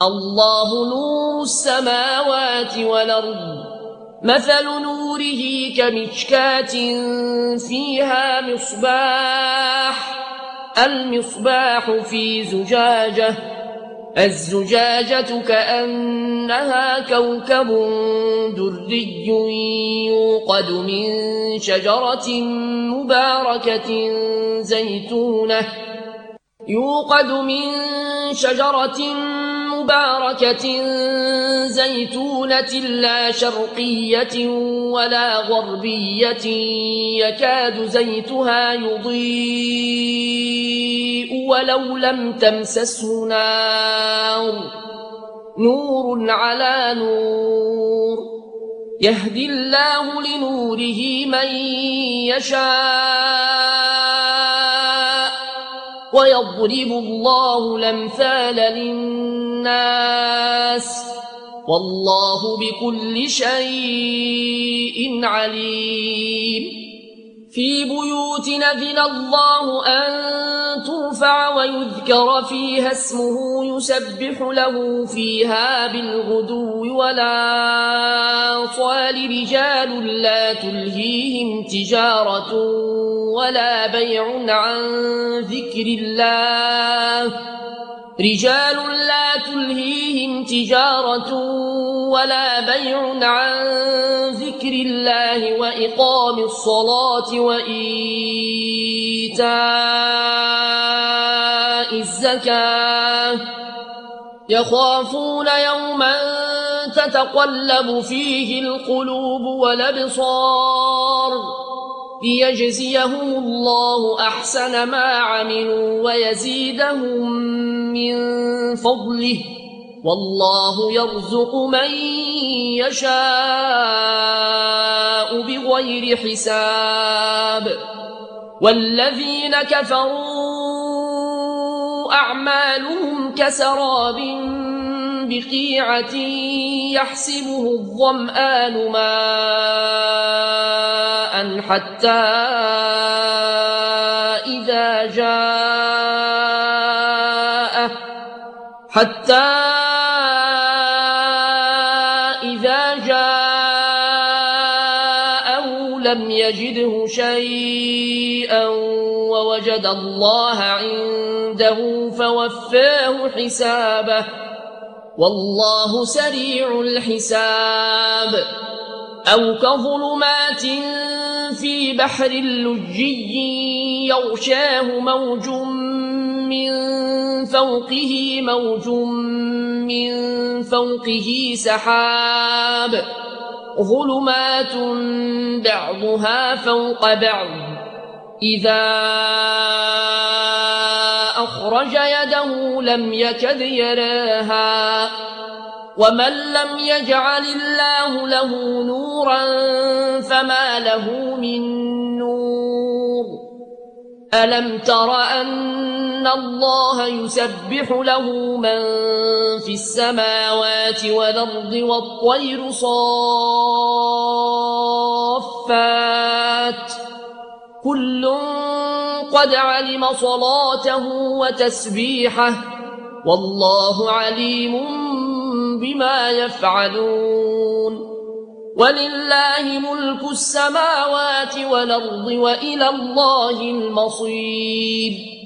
الله نور السماوات والأرض مثل نوره كمشكاة فيها مصباح المصباح في زجاجة الزجاجة كأنها كوكب دري يوقد من شجرة مباركة زيتونة لا شرقية ولا غربية يكاد زيتها يضيء ولو لم تمسسه نار نور على نور يهدي الله لنوره من يشاء ويضرب الله الأمثال للناس والله بكل شيء عليم في بيوت أذن الله أن ترفع ويذكر فيها اسمه يسبح له فيها بالغدو والآصال رجال لا تلهيهم تجارة ولا بيع عن ذكر الله وإقام الصلاة وإيتاء الزكاة يخافون يوما تتقلب فيه القلوب والأبصار ليجزيهم الله أحسن ما عملوا ويزيدهم من فضله والله يرزق من يشاء بغير حساب والذين كفروا أعمالهم كسراب بقيعة يحسبه الظمآن ماء حتى إذا جاءه لم يجده شيئا ووجد الله عنده فوفاه حسابه والله سريع الحساب أو كظلمات في بحر لجي يغشاه موج من فوقه سحاب ظلمات بعضها فوق بعض إذا أخرج يده لم يكد يراها ومن لم يجعل الله له نورا فما له من نور ألم تر أن الله يسبح له من في السماوات والأرض والطير صافات كل قد علم صلاته وتسبيحه والله عليم بما يفعلون ولله ملك السماوات والأرض وإلى الله المصير